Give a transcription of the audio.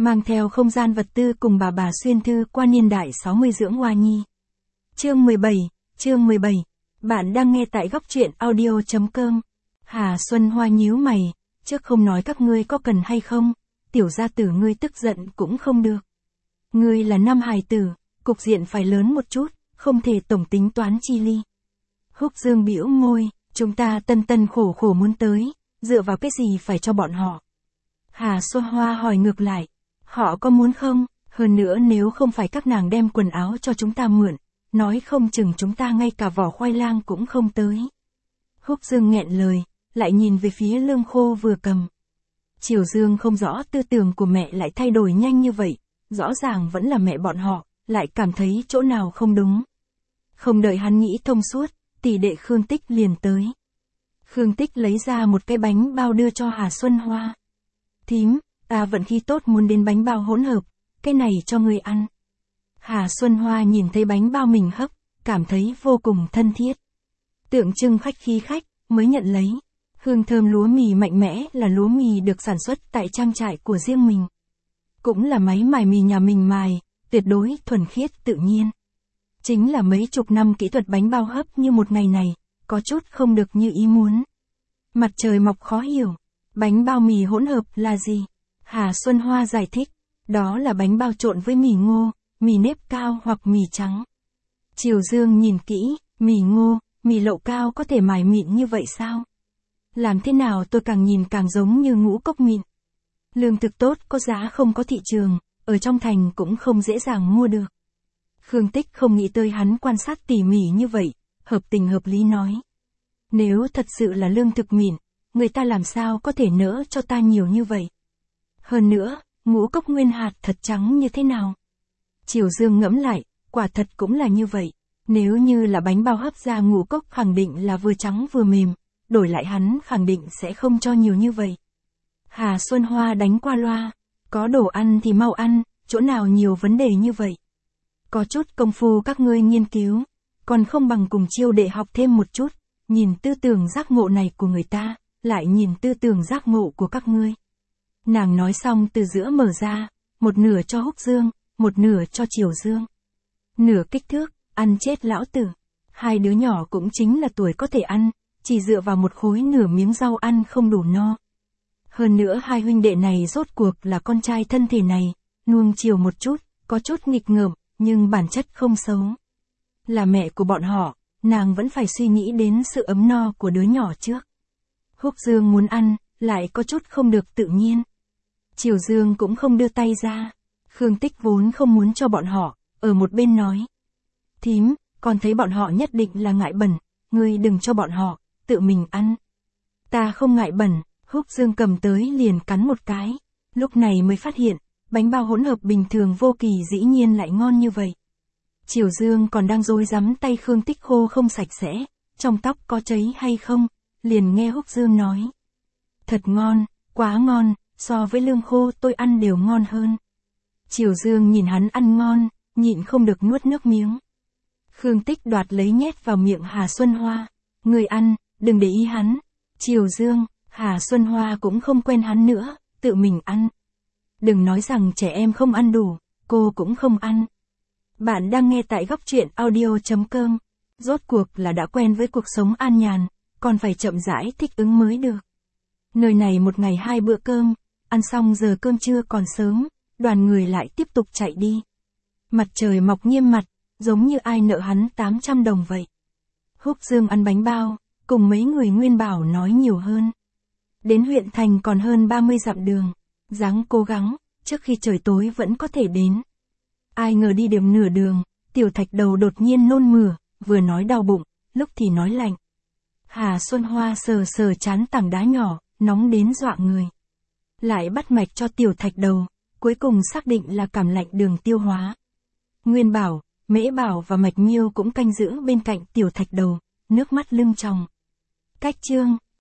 mang theo không gian vật tư cùng bà xuyên thư qua niên đại 60 dưỡng hoa nhi. Chương 17, bạn đang nghe tại góc truyện audio.com. Hà Xuân Hoa nhíu mày, trước không nói các ngươi có cần hay không, tiểu gia tử ngươi tức giận cũng không được. Ngươi là nam hài tử, cục diện phải lớn một chút, không thể tổng tính toán chi ly. Húc Dương bĩu môi, chúng ta tân khổ muốn tới, dựa vào cái gì phải cho bọn họ. Hà Xuân Hoa hỏi ngược lại, họ có muốn không, hơn nữa nếu không phải các nàng đem quần áo cho chúng ta mượn, nói không chừng chúng ta ngay cả vỏ khoai lang cũng không tới. Húc Dương nghẹn lời, lại nhìn về phía Lương Khô vừa cầm. Triều Dương không rõ tư tưởng của mẹ lại thay đổi nhanh như vậy, rõ ràng vẫn là mẹ bọn họ, lại cảm thấy chỗ nào không đúng. Không đợi hắn nghĩ thông suốt, tỷ đệ Khương Tích liền tới. Khương Tích lấy ra một cái bánh bao đưa cho Hà Xuân Hoa. Thím, ta vận khí tốt muốn đến bánh bao hỗn hợp, cái này cho ngươi ăn. Hà Xuân Hoa nhìn thấy bánh bao mình hấp, cảm thấy vô cùng thân thiết. Tượng trưng khách khí khách, mới nhận lấy. Hương thơm lúa mì mạnh mẽ là lúa mì được sản xuất tại trang trại của riêng mình. Cũng là máy mài mì nhà mình mài, tuyệt đối thuần khiết tự nhiên. Chính là mấy chục năm kỹ thuật bánh bao hấp như một ngày này, có chút không được như ý muốn. Mặt trời mọc khó hiểu, bánh bao mì hỗn hợp là gì? Hà Xuân Hoa giải thích, đó là bánh bao trộn với mì ngô, mì nếp cao hoặc mì trắng. Triều Dương nhìn kỹ, mì ngô, mì lậu cao có thể mài mịn như vậy sao? Làm thế nào tôi càng nhìn càng giống như ngũ cốc mịn. Lương thực tốt có giá không có thị trường, ở trong thành cũng không dễ dàng mua được. Khương Tích không nghĩ tới hắn quan sát tỉ mỉ như vậy, hợp tình hợp lý nói. Nếu thật sự là lương thực mịn, người ta làm sao có thể nỡ cho ta nhiều như vậy? Hơn nữa, ngũ cốc nguyên hạt thật trắng như thế nào? Triều Dương ngẫm lại, quả thật cũng là như vậy. Nếu như là bánh bao hấp ra ngũ cốc khẳng định là vừa trắng vừa mềm, đổi lại hắn khẳng định sẽ không cho nhiều như vậy. Hà Xuân Hoa đánh qua loa, có đồ ăn thì mau ăn, chỗ nào nhiều vấn đề như vậy. Có chút công phu các ngươi nghiên cứu, còn không bằng cùng Chiêu đệ học thêm một chút, nhìn tư tưởng giác ngộ này của người ta, lại nhìn tư tưởng giác ngộ của các ngươi. Nàng nói xong từ giữa mở ra, một nửa cho Húc Dương, một nửa cho Triều Dương. Nửa kích thước, ăn chết lão tử. Hai đứa nhỏ cũng chính là tuổi có thể ăn, chỉ dựa vào một khối nửa miếng rau ăn không đủ no. Hơn nữa hai huynh đệ này rốt cuộc là con trai thân thể này, nuông chiều một chút, có chút nghịch ngợm, nhưng bản chất không xấu. Là mẹ của bọn họ, nàng vẫn phải suy nghĩ đến sự ấm no của đứa nhỏ trước. Húc Dương muốn ăn, lại có chút không được tự nhiên. Triều Dương cũng không đưa tay ra. Khương Tích vốn không muốn cho bọn họ, ở một bên nói. Thím, con thấy bọn họ nhất định là ngại bẩn, ngươi đừng cho bọn họ, tự mình ăn. Ta không ngại bẩn, Húc Dương cầm tới liền cắn một cái. Lúc này mới phát hiện, bánh bao hỗn hợp bình thường vô kỳ dĩ nhiên lại ngon như vậy. Triều Dương còn đang rối rắm tay Khương Tích khô không sạch sẽ, trong tóc có cháy hay không, liền nghe Húc Dương nói. Thật ngon, quá ngon, so với lương khô tôi ăn đều ngon hơn. Triều Dương nhìn hắn ăn ngon, nhịn không được nuốt nước miếng. Khương Tích đoạt lấy nhét vào miệng Hà Xuân Hoa. Người ăn, đừng để ý hắn. Triều Dương, Hà Xuân Hoa cũng không quen hắn nữa, tự mình ăn. Đừng nói rằng trẻ em không ăn đủ, cô cũng không ăn. Bạn đang nghe tại góc truyện audio.com. Rốt cuộc là đã quen với cuộc sống an nhàn, còn phải chậm rãi thích ứng mới được. Nơi này một ngày 2 bữa cơm, ăn xong giờ cơm trưa còn sớm, đoàn người lại tiếp tục chạy đi. Mặt trời mọc nghiêm mặt, giống như ai nợ hắn 800 đồng vậy. Húc Dương ăn bánh bao, cùng mấy người Nguyên Bảo nói nhiều hơn. Đến huyện thành còn hơn 30 dặm đường, ráng cố gắng, trước khi trời tối vẫn có thể đến. Ai ngờ đi điểm nửa đường, Tiểu Thạch Đầu đột nhiên nôn mửa, vừa nói đau bụng, lúc thì nói lạnh. Hà Xuân Hoa sờ chán tảng đá nhỏ, nóng đến dọa người. Lại bắt mạch cho Tiểu Thạch Đầu, cuối cùng xác định là cảm lạnh đường tiêu hóa. Nguyên Bảo, Mễ Bảo và Mạch Miêu cũng canh giữ bên cạnh Tiểu Thạch Đầu, nước mắt lưng tròng. Cách chương